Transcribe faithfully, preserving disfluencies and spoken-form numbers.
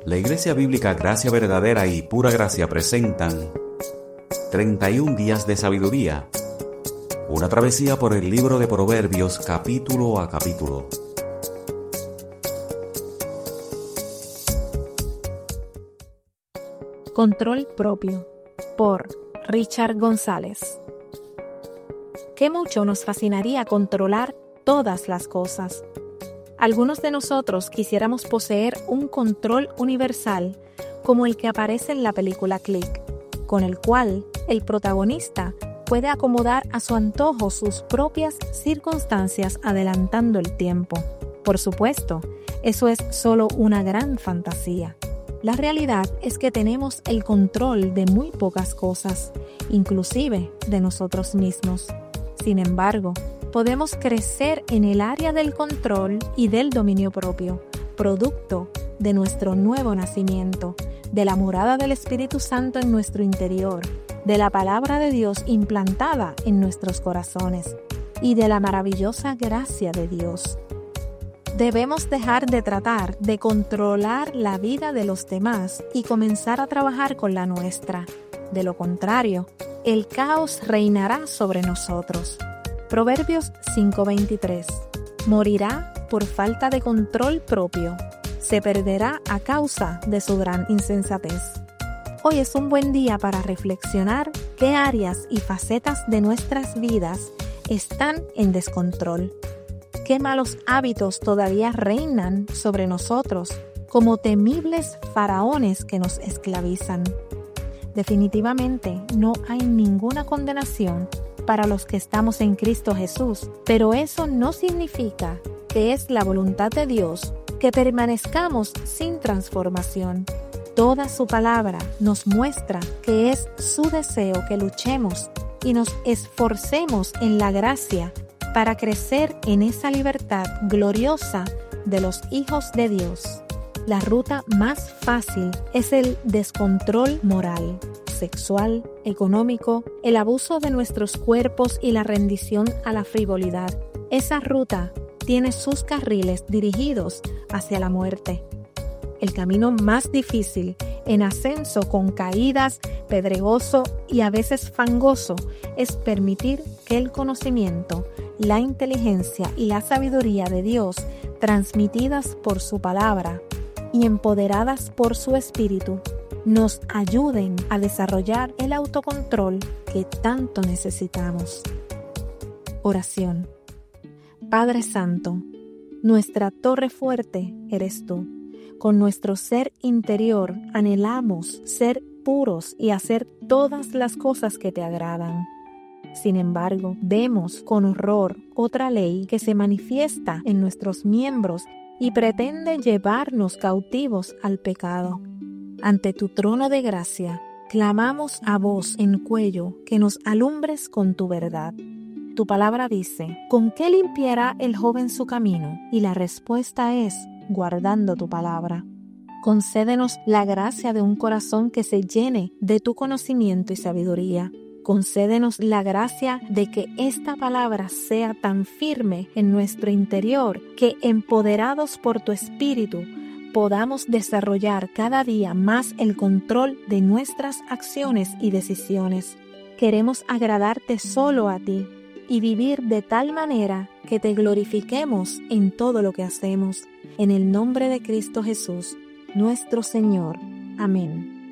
La Iglesia Bíblica Gracia Verdadera y Pura Gracia presentan treinta y un días de sabiduría, una travesía por el libro de Proverbios capítulo a capítulo. Control propio, por Richard González. Qué mucho nos fascinaría controlar todas las cosas. Algunos de nosotros quisiéramos poseer un control universal como el que aparece en la película Click, con el cual el protagonista puede acomodar a su antojo sus propias circunstancias adelantando el tiempo. Por supuesto, eso es solo una gran fantasía. La realidad es que tenemos el control de muy pocas cosas, inclusive de nosotros mismos. Sin embargo, podemos crecer en el área del control y del dominio propio, producto de nuestro nuevo nacimiento, de la morada del Espíritu Santo en nuestro interior, de la palabra de Dios implantada en nuestros corazones y de la maravillosa gracia de Dios. Debemos dejar de tratar de controlar la vida de los demás y comenzar a trabajar con la nuestra. De lo contrario, el caos reinará sobre nosotros. Proverbios cinco veintitrés. Morirá por falta de control propio. Se perderá a causa de su gran insensatez. Hoy es un buen día para reflexionar qué áreas y facetas de nuestras vidas están en descontrol. Qué malos hábitos todavía reinan sobre nosotros como temibles faraones que nos esclavizan. Definitivamente no hay ninguna condenación para los que estamos en Cristo Jesús, pero eso no significa que es la voluntad de Dios que permanezcamos sin transformación. Toda su palabra nos muestra que es su deseo que luchemos y nos esforcemos en la gracia para crecer en esa libertad gloriosa de los hijos de Dios. La ruta más fácil es el descontrol moral, sexual, económico, el abuso de nuestros cuerpos y la rendición a la frivolidad. Esa ruta tiene sus carriles dirigidos hacia la muerte. El camino más difícil, en ascenso con caídas, pedregoso y a veces fangoso, es permitir que el conocimiento, la inteligencia y la sabiduría de Dios, transmitidas por su palabra y empoderadas por su Espíritu, nos ayuden a desarrollar el autocontrol que tanto necesitamos. Oración. Padre Santo, nuestra torre fuerte eres tú. Con nuestro ser interior anhelamos ser puros y hacer todas las cosas que te agradan. Sin embargo, vemos con horror otra ley que se manifiesta en nuestros miembros y pretende llevarnos cautivos al pecado. Ante tu trono de gracia, clamamos a voz en cuello que nos alumbres con tu verdad. Tu palabra dice, ¿con qué limpiará el joven su camino? Y la respuesta es, guardando tu palabra. Concédenos la gracia de un corazón que se llene de tu conocimiento y sabiduría. Concédenos la gracia de que esta palabra sea tan firme en nuestro interior que, empoderados por tu Espíritu, podamos desarrollar cada día más el control de nuestras acciones y decisiones. Queremos agradarte solo a ti y vivir de tal manera que te glorifiquemos en todo lo que hacemos. En el nombre de Cristo Jesús, nuestro Señor. Amén.